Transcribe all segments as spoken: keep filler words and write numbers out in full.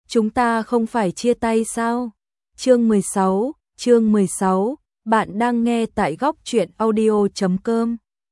chúng ta không phải chia tay sao? Chương mười sáu, chương mười sáu, bạn đang nghe tại góc truyện audio chấm com.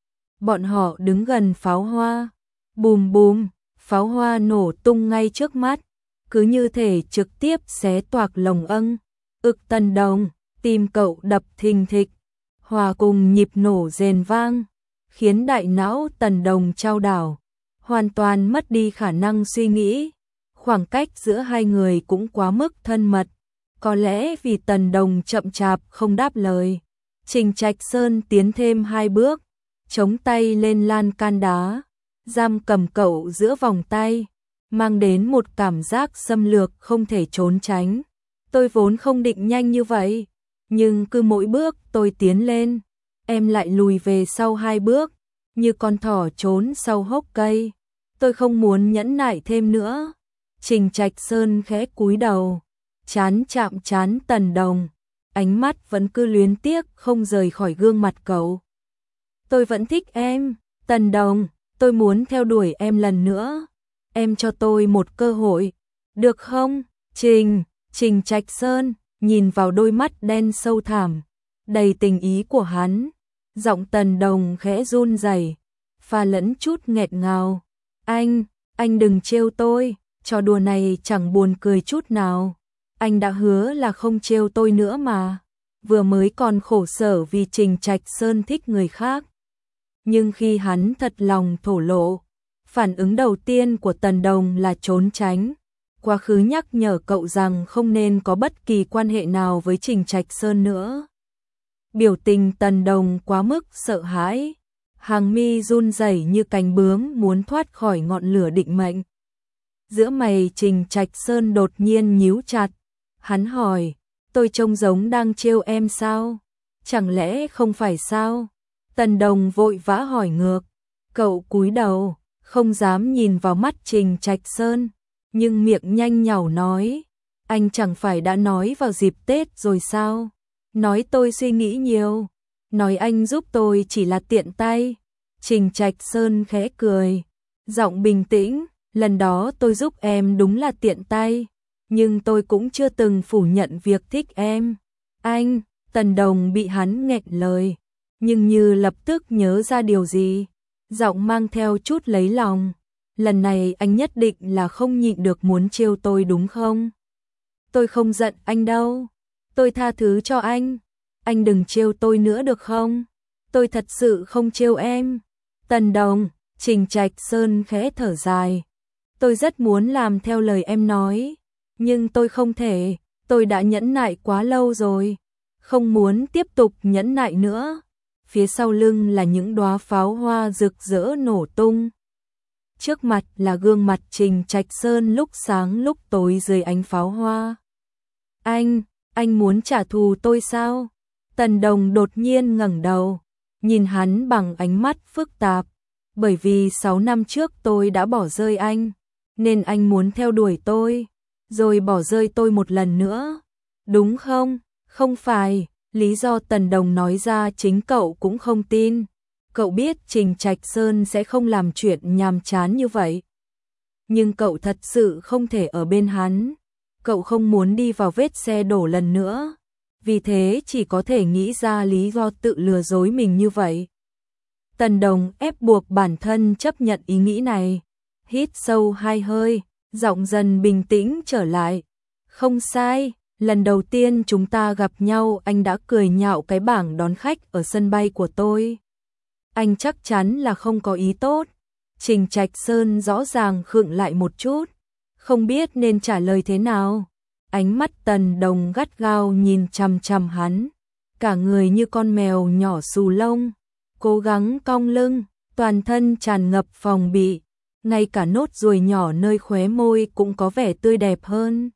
Bọn họ đứng gần pháo hoa, bùm bùm, pháo hoa nổ tung ngay trước mắt, cứ như thể trực tiếp xé toạc lồng âng. Ực Tần Đồng, tim cậu đập thình thịch, hòa cùng nhịp nổ rền vang, khiến đại não Tần Đồng chao đảo, hoàn toàn mất đi khả năng suy nghĩ. Khoảng cách giữa hai người cũng quá mức thân mật, có lẽ vì Tần Đồng chậm chạp không đáp lời. Trình Trạch Sơn tiến thêm hai bước, chống tay lên lan can đá, giam cầm cậu giữa vòng tay, mang đến một cảm giác xâm lược không thể trốn tránh. Tôi vốn không định nhanh như vậy, nhưng cứ mỗi bước tôi tiến lên, em lại lùi về sau hai bước, như con thỏ trốn sau hốc cây. Tôi không muốn nhẫn nại thêm nữa. Trình Trạch Sơn khẽ cúi đầu, chán chạm chán Tần Đồng, ánh mắt vẫn cứ luyến tiếc không rời khỏi gương mặt cậu. Tôi vẫn thích em, Tần Đồng, tôi muốn theo đuổi em lần nữa. Em cho tôi một cơ hội, được không? Trình, Trình Trạch Sơn nhìn vào đôi mắt đen sâu thẳm, đầy tình ý của hắn, giọng Tần Đồng khẽ run rẩy, pha lẫn chút nghẹt ngào. Anh, anh đừng trêu tôi, trò đùa này chẳng buồn cười chút nào. Anh đã hứa là không trêu tôi nữa mà. Vừa mới còn khổ sở vì Trình Trạch Sơn thích người khác. Nhưng khi hắn thật lòng thổ lộ, phản ứng đầu tiên của Tần Đồng là trốn tránh. Quá khứ nhắc nhở cậu rằng không nên có bất kỳ quan hệ nào với Trình Trạch Sơn nữa. Biểu tình Tần Đồng quá mức sợ hãi, hàng mi run rẩy như cánh bướm muốn thoát khỏi ngọn lửa định mệnh. Giữa mày Trình Trạch Sơn đột nhiên nhíu chặt, hắn hỏi, tôi trông giống đang trêu em sao? Chẳng lẽ không phải sao? Tần Đồng vội vã hỏi ngược, cậu cúi đầu, không dám nhìn vào mắt Trình Trạch Sơn, nhưng miệng nhanh nhảu nói, anh chẳng phải đã nói vào dịp Tết rồi sao? Nói tôi suy nghĩ nhiều, nói anh giúp tôi chỉ là tiện tay. Trình Trạch Sơn khẽ cười, giọng bình tĩnh, lần đó tôi giúp em đúng là tiện tay, nhưng tôi cũng chưa từng phủ nhận việc thích em. Anh, Tần Đồng bị hắn nghẹn lời, nhưng như lập tức nhớ ra điều gì, giọng mang theo chút lấy lòng. Lần này anh nhất định là không nhịn được muốn trêu tôi đúng không? Tôi không giận anh đâu, tôi tha thứ cho anh, anh đừng trêu tôi nữa được không? Tôi thật sự không trêu em. Tần Đồng, Trình Trạch Sơn khẽ thở dài, tôi rất muốn làm theo lời em nói, nhưng tôi không thể, tôi đã nhẫn nại quá lâu rồi, không muốn tiếp tục nhẫn nại nữa. Phía sau lưng là những đóa pháo hoa rực rỡ nổ tung. Trước mặt là gương mặt Trình Trạch Sơn lúc sáng lúc tối dưới ánh pháo hoa. Anh, anh muốn trả thù tôi sao? Tần Đồng đột nhiên ngẩng đầu, nhìn hắn bằng ánh mắt phức tạp. Bởi vì sáu năm trước tôi đã bỏ rơi anh, nên anh muốn theo đuổi tôi, rồi bỏ rơi tôi một lần nữa. Đúng không? Không phải, lý do Tần Đồng nói ra chính cậu cũng không tin. Cậu biết Trình Trạch Sơn sẽ không làm chuyện nhàm chán như vậy. Nhưng cậu thật sự không thể ở bên hắn. Cậu không muốn đi vào vết xe đổ lần nữa. Vì thế chỉ có thể nghĩ ra lý do tự lừa dối mình như vậy. Tần Đồng ép buộc bản thân chấp nhận ý nghĩ này. Hít sâu hai hơi, giọng dần bình tĩnh trở lại. Không sai, lần đầu tiên chúng ta gặp nhau anh đã cười nhạo cái bảng đón khách ở sân bay của tôi. Anh chắc chắn là không có ý tốt. Trình Trạch Sơn rõ ràng khựng lại một chút, không biết nên trả lời thế nào. Ánh mắt Tần Đồng gắt gao nhìn chằm chằm hắn, cả người như con mèo nhỏ xù lông, cố gắng cong lưng, toàn thân tràn ngập phòng bị, ngay cả nốt ruồi nhỏ nơi khóe môi cũng có vẻ tươi đẹp hơn.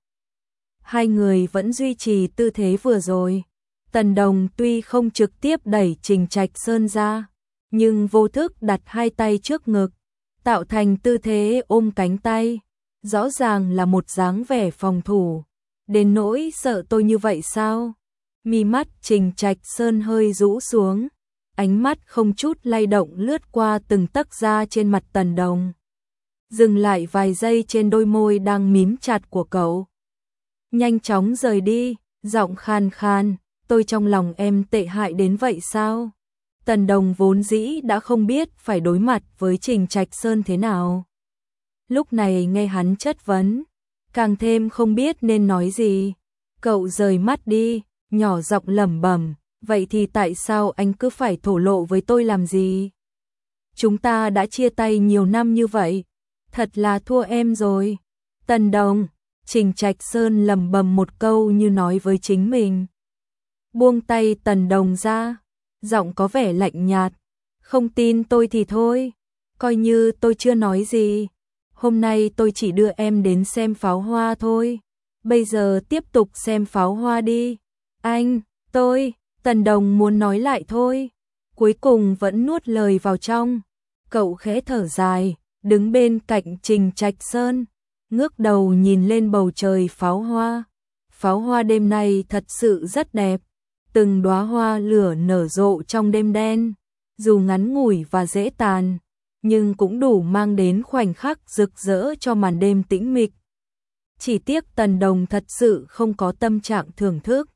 Hai người vẫn duy trì tư thế vừa rồi. Tần Đồng tuy không trực tiếp đẩy Trình Trạch Sơn ra, nhưng vô thức đặt hai tay trước ngực, tạo thành tư thế ôm cánh tay, rõ ràng là một dáng vẻ phòng thủ. Đến nỗi sợ tôi như vậy sao? Mi mắt Trình Trạch Sơn hơi rũ xuống, ánh mắt không chút lay động lướt qua từng tấc da trên mặt Tần Đồng. dừng lại vài giây trên đôi môi đang mím chặt của cậu. Nhanh chóng rời đi, giọng khan khan, tôi trong lòng em tệ hại đến vậy sao? Tần Đồng vốn dĩ đã không biết phải đối mặt với Trình Trạch Sơn thế nào. Lúc này nghe hắn chất vấn, càng thêm không biết nên nói gì. Cậu rời mắt đi, nhỏ giọng lẩm bẩm, vậy thì tại sao anh cứ phải thổ lộ với tôi làm gì? Chúng ta đã chia tay nhiều năm như vậy, thật là thua em rồi. Tần Đồng, Trình Trạch Sơn lẩm bẩm một câu như nói với chính mình. Buông tay Tần Đồng ra, giọng có vẻ lạnh nhạt, không tin tôi thì thôi, coi như tôi chưa nói gì. Hôm nay tôi chỉ đưa em đến xem pháo hoa thôi, bây giờ tiếp tục xem pháo hoa đi. Anh, tôi, Tần Đồng muốn nói lại thôi, cuối cùng vẫn nuốt lời vào trong. Cậu khẽ thở dài, đứng bên cạnh Trình Trạch Sơn, ngước đầu nhìn lên bầu trời pháo hoa. Pháo hoa đêm nay thật sự rất đẹp, từng đóa hoa lửa nở rộ trong đêm đen, dù ngắn ngủi và dễ tàn, nhưng cũng đủ mang đến khoảnh khắc rực rỡ cho màn đêm tĩnh mịch. Chỉ tiếc Tần Đồng thật sự không có tâm trạng thưởng thức.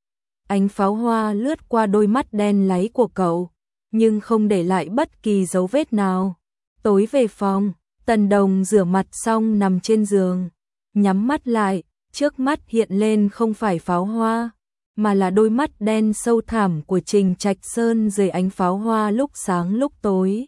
Ánh pháo hoa lướt qua đôi mắt đen láy của cậu, nhưng không để lại bất kỳ dấu vết nào. Tối về phòng, Tần Đồng rửa mặt xong nằm trên giường, nhắm mắt lại, trước mắt hiện lên không phải pháo hoa, mà là đôi mắt đen sâu thẳm của Trình Trạch Sơn dưới ánh pháo hoa lúc sáng lúc tối.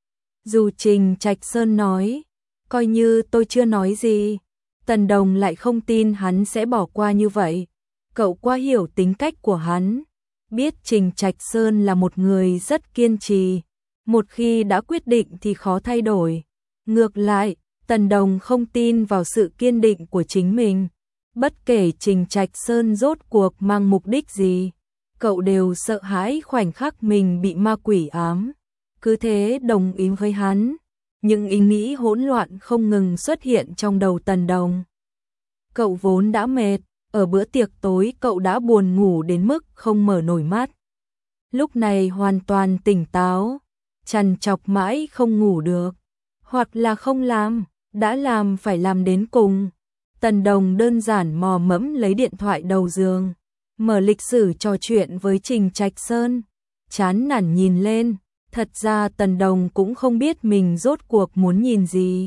Dù Trình Trạch Sơn nói, coi như tôi chưa nói gì, Tần Đồng lại không tin hắn sẽ bỏ qua như vậy. Cậu quá hiểu tính cách của hắn, biết Trình Trạch Sơn là một người rất kiên trì, một khi đã quyết định thì khó thay đổi. Ngược lại, Tần Đồng không tin vào sự kiên định của chính mình. Bất kể Trình Trạch Sơn rốt cuộc mang mục đích gì, cậu đều sợ hãi khoảnh khắc mình bị ma quỷ ám. Cứ thế đồng ý với hắn, những ý nghĩ hỗn loạn không ngừng xuất hiện trong đầu Tần Đồng. Cậu vốn đã mệt, ở bữa tiệc tối cậu đã buồn ngủ đến mức không mở nổi mắt. Lúc này hoàn toàn tỉnh táo, trằn trọc mãi không ngủ được, hoặc là không làm, đã làm phải làm đến cùng. Tần Đồng đơn giản mò mẫm lấy điện thoại đầu giường, mở lịch sử trò chuyện với Trình Trạch Sơn, chán nản nhìn lên, thật ra Tần Đồng cũng không biết mình rốt cuộc muốn nhìn gì.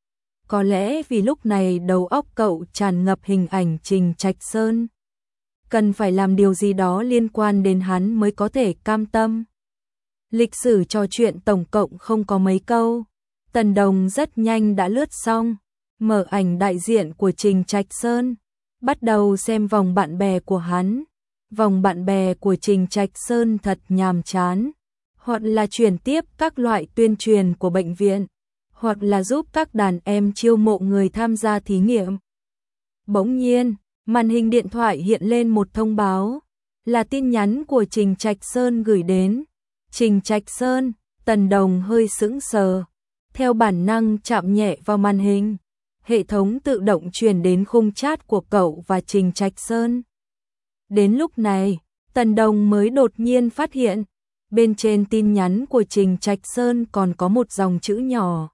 Có lẽ vì lúc này đầu óc cậu tràn ngập hình ảnh Trình Trạch Sơn, cần phải làm điều gì đó liên quan đến hắn mới có thể cam tâm. Lịch sử trò chuyện tổng cộng không có mấy câu, Tần Đồng rất nhanh đã lướt xong, mở ảnh đại diện của Trình Trạch Sơn, bắt đầu xem vòng bạn bè của hắn. Vòng bạn bè của Trình Trạch Sơn thật nhàm chán, hoặc là chuyển tiếp các loại tuyên truyền của bệnh viện, hoặc là giúp các đàn em chiêu mộ người tham gia thí nghiệm. Bỗng nhiên, màn hình điện thoại hiện lên một thông báo, là tin nhắn của Trình Trạch Sơn gửi đến. Trình Trạch Sơn, Tần Đồng hơi sững sờ, theo bản năng chạm nhẹ vào màn hình. Hệ thống tự động truyền đến khung chat của cậu và Trình Trạch Sơn. Đến lúc này, Tần Đồng mới đột nhiên phát hiện, bên trên tin nhắn của Trình Trạch Sơn còn có một dòng chữ nhỏ.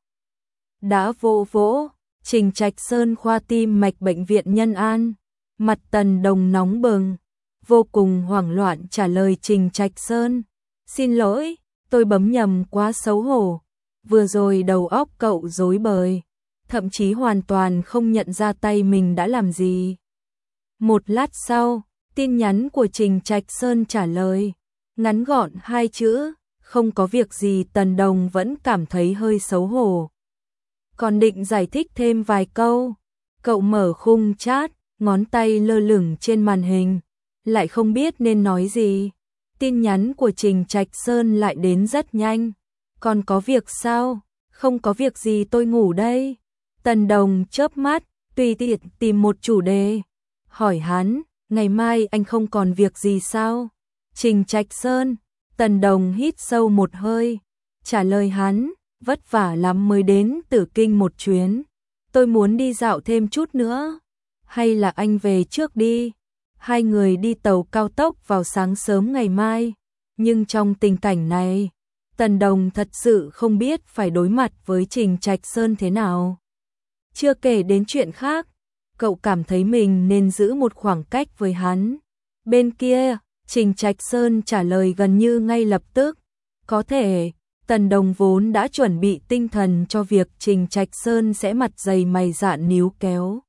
Đã vô vỗ, Trình Trạch Sơn khoa tim mạch bệnh viện Nhân An. Mặt Tần Đồng nóng bừng, vô cùng hoảng loạn trả lời Trình Trạch Sơn. Xin lỗi, tôi bấm nhầm, quá xấu hổ. Vừa rồi đầu óc cậu rối bời, thậm chí hoàn toàn không nhận ra tay mình đã làm gì. Một lát sau, tin nhắn của Trình Trạch Sơn trả lời, ngắn gọn hai chữ, không có việc gì. Tần Đồng vẫn cảm thấy hơi xấu hổ, còn định giải thích thêm vài câu. Cậu mở khung chat, ngón tay lơ lửng trên màn hình, lại không biết nên nói gì. Tin nhắn của Trình Trạch Sơn lại đến rất nhanh. Còn có việc sao? Không có việc gì, tôi ngủ đây. Tần Đồng chớp mắt, tùy tiện tìm một chủ đề, hỏi hắn, ngày mai anh không còn việc gì sao? Trình Trạch Sơn, Tần Đồng hít sâu một hơi, trả lời hắn, vất vả lắm mới đến Tử Kinh một chuyến, tôi muốn đi dạo thêm chút nữa. Hay là anh về trước đi? Hai người đi tàu cao tốc vào sáng sớm ngày mai, nhưng trong tình cảnh này, Tần Đồng thật sự không biết phải đối mặt với Trình Trạch Sơn thế nào. Chưa kể đến chuyện khác, cậu cảm thấy mình nên giữ một khoảng cách với hắn. Bên kia, Trình Trạch Sơn trả lời gần như ngay lập tức. Có thể, Tần Đồng vốn đã chuẩn bị tinh thần cho việc Trình Trạch Sơn sẽ mặt dày mày dạn níu kéo.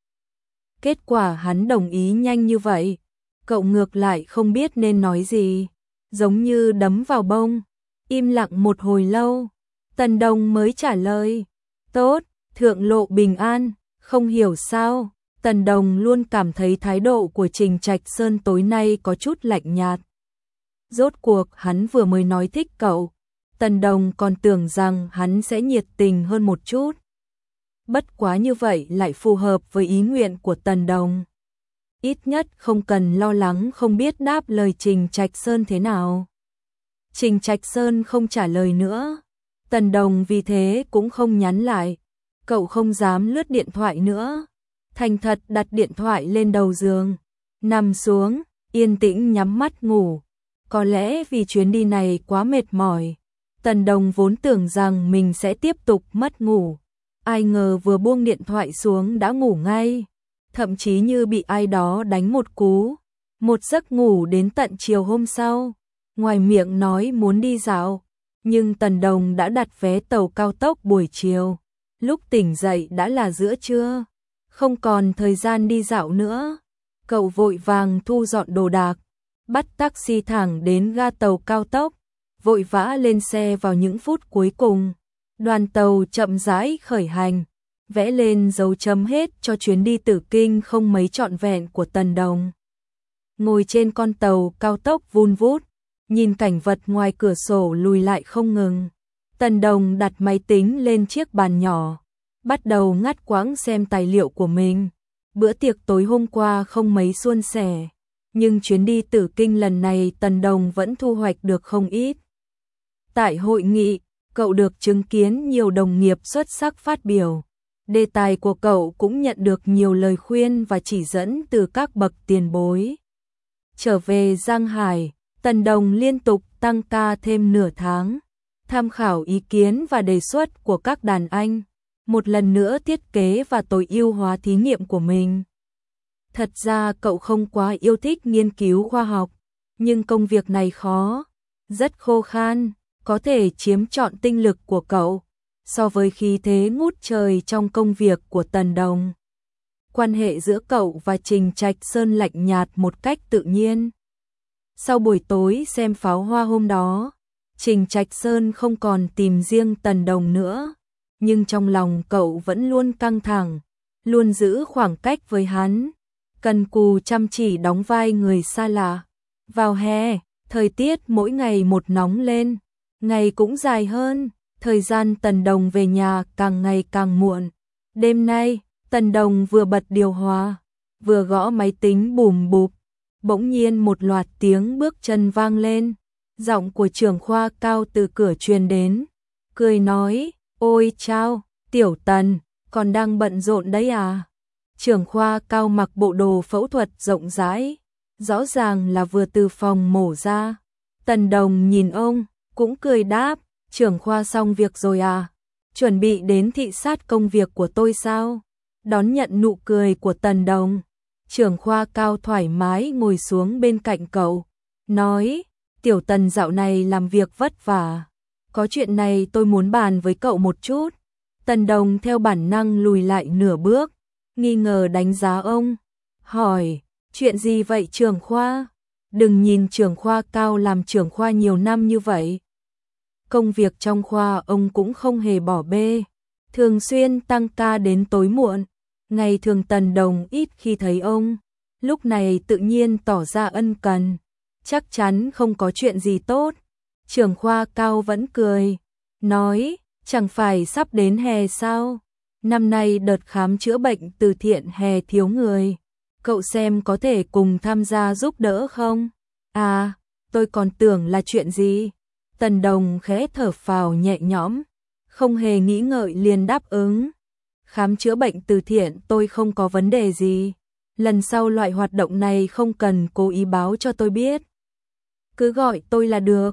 Kết quả hắn đồng ý nhanh như vậy, cậu ngược lại không biết nên nói gì, giống như đấm vào bông. Im lặng một hồi lâu, Tần Đồng mới trả lời, tốt, thượng lộ bình an. Không hiểu sao, Tần Đồng luôn cảm thấy thái độ của Trình Trạch Sơn tối nay có chút lạnh nhạt. Rốt cuộc hắn vừa mới nói thích cậu, Tần Đồng còn tưởng rằng hắn sẽ nhiệt tình hơn một chút. Bất quá như vậy lại phù hợp với ý nguyện của Tần Đồng. Ít nhất không cần lo lắng không biết đáp lời Trình Trạch Sơn thế nào. Trình Trạch Sơn không trả lời nữa, Tần Đồng vì thế cũng không nhắn lại. Cậu không dám lướt điện thoại nữa, thành thật đặt điện thoại lên đầu giường, nằm xuống, yên tĩnh nhắm mắt ngủ. Có lẽ vì chuyến đi này quá mệt mỏi, Tần Đồng vốn tưởng rằng mình sẽ tiếp tục mất ngủ. Ai ngờ vừa buông điện thoại xuống đã ngủ ngay, thậm chí như bị ai đó đánh một cú. Một giấc ngủ đến tận chiều hôm sau, ngoài miệng nói muốn đi dạo, nhưng Tần Đồng đã đặt vé tàu cao tốc buổi chiều. Lúc tỉnh dậy đã là giữa trưa, không còn thời gian đi dạo nữa. Cậu vội vàng thu dọn đồ đạc, bắt taxi thẳng đến ga tàu cao tốc, vội vã lên xe vào những phút cuối cùng. Đoàn tàu chậm rãi khởi hành, vẽ lên dấu chấm hết cho chuyến đi Tử Kinh không mấy trọn vẹn của Tần Đồng. Ngồi trên con tàu cao tốc vun vút, nhìn cảnh vật ngoài cửa sổ lùi lại không ngừng. Tần Đồng đặt máy tính lên chiếc bàn nhỏ, bắt đầu ngắt quãng xem tài liệu của mình. Bữa tiệc tối hôm qua không mấy suôn sẻ, nhưng chuyến đi Tử Kinh lần này Tần Đồng vẫn thu hoạch được không ít. Tại hội nghị, cậu được chứng kiến nhiều đồng nghiệp xuất sắc phát biểu. Đề tài của cậu cũng nhận được nhiều lời khuyên và chỉ dẫn từ các bậc tiền bối. Trở về Giang Hải, Tần Đồng liên tục tăng ca thêm nửa tháng, tham khảo ý kiến và đề xuất của các đàn anh, một lần nữa thiết kế và tối ưu hóa thí nghiệm của mình. Thật ra cậu không quá yêu thích nghiên cứu khoa học, nhưng công việc này khó, rất khô khan, có thể chiếm trọn tinh lực của cậu. So với khí thế ngút trời trong công việc của Tần Đồng, quan hệ giữa cậu và Trình Trạch Sơn lạnh nhạt một cách tự nhiên. Sau buổi tối xem pháo hoa hôm đó, Trình Trạch Sơn không còn tìm riêng Tần Đồng nữa, nhưng trong lòng cậu vẫn luôn căng thẳng, luôn giữ khoảng cách với hắn, cần cù chăm chỉ đóng vai người xa lạ. Vào hè, thời tiết mỗi ngày một nóng lên, ngày cũng dài hơn, thời gian Tần Đồng về nhà càng ngày càng muộn. Đêm nay, Tần Đồng vừa bật điều hòa, vừa gõ máy tính bùm bụp, bỗng nhiên một loạt tiếng bước chân vang lên, giọng của trưởng khoa Cao từ cửa truyền đến, cười nói, ôi chao, tiểu Tần, còn đang bận rộn đấy à? Trưởng khoa Cao mặc bộ đồ phẫu thuật rộng rãi, rõ ràng là vừa từ phòng mổ ra. Tần Đồng nhìn ông, cũng cười đáp, trưởng khoa xong việc rồi à? Chuẩn bị đến thị sát công việc của tôi sao? Đón nhận nụ cười của Tần Đồng, trưởng khoa Cao thoải mái ngồi xuống bên cạnh cậu, nói, tiểu Tần dạo này làm việc vất vả, có chuyện này tôi muốn bàn với cậu một chút. Tần Đồng theo bản năng lùi lại nửa bước, nghi ngờ đánh giá ông, hỏi, chuyện gì vậy trưởng khoa? Đừng nhìn trưởng khoa Cao làm trưởng khoa nhiều năm như vậy. Công việc trong khoa ông cũng không hề bỏ bê, thường xuyên tăng ca đến tối muộn. Ngày thường Tần Đồng ít khi thấy ông, lúc này tự nhiên tỏ ra ân cần, chắc chắn không có chuyện gì tốt. Trưởng khoa Cao vẫn cười, nói, chẳng phải sắp đến hè sao? Năm nay đợt khám chữa bệnh từ thiện hè thiếu người, cậu xem có thể cùng tham gia giúp đỡ không? À, tôi còn tưởng là chuyện gì? Tần Đồng khẽ thở phào nhẹ nhõm, không hề nghĩ ngợi liền đáp ứng. Khám chữa bệnh từ thiện tôi không có vấn đề gì, lần sau loại hoạt động này không cần cố ý báo cho tôi biết, cứ gọi tôi là được.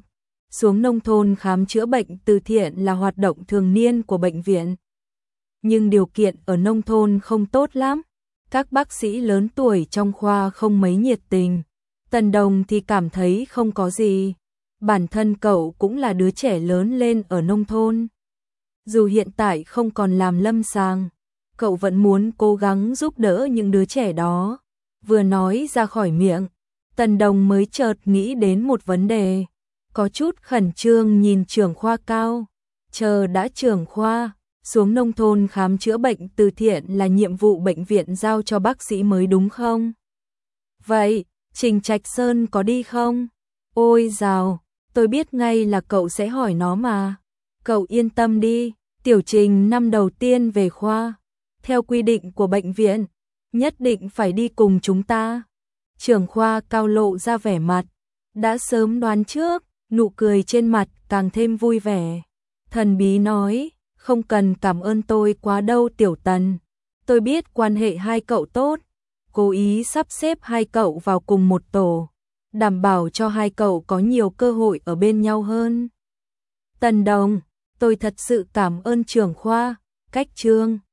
xuống nông thôn khám chữa bệnh từ thiện là hoạt động thường niên của bệnh viện. Nhưng điều kiện ở nông thôn không tốt lắm, các bác sĩ lớn tuổi trong khoa không mấy nhiệt tình. Tần Đồng thì cảm thấy không có gì, bản thân cậu cũng là đứa trẻ lớn lên ở nông thôn. Dù hiện tại không còn làm lâm sàng, cậu vẫn muốn cố gắng giúp đỡ những đứa trẻ đó. Vừa nói ra khỏi miệng, Tần Đồng mới chợt nghĩ đến một vấn đề, có chút khẩn trương nhìn trưởng khoa Cao. Chờ đã trưởng khoa, xuống nông thôn khám chữa bệnh từ thiện là nhiệm vụ bệnh viện giao cho bác sĩ mới đúng không? Vậy, Trình Trạch Sơn có đi không? Ôi dào, tôi biết ngay là cậu sẽ hỏi nó mà. Cậu yên tâm đi, Tiểu Trình năm đầu tiên về khoa. Theo quy định của bệnh viện, nhất định phải đi cùng chúng ta. Trưởng khoa Cao lộ ra vẻ mặt, đã sớm đoán trước, nụ cười trên mặt càng thêm vui vẻ. Thần bí nói, không cần cảm ơn tôi quá đâu Tiểu Tần. Tôi biết quan hệ hai cậu tốt, cố ý sắp xếp hai cậu vào cùng một tổ, đảm bảo cho hai cậu có nhiều cơ hội ở bên nhau hơn. Tần Đồng, tôi thật sự cảm ơn trưởng khoa, cách Trương.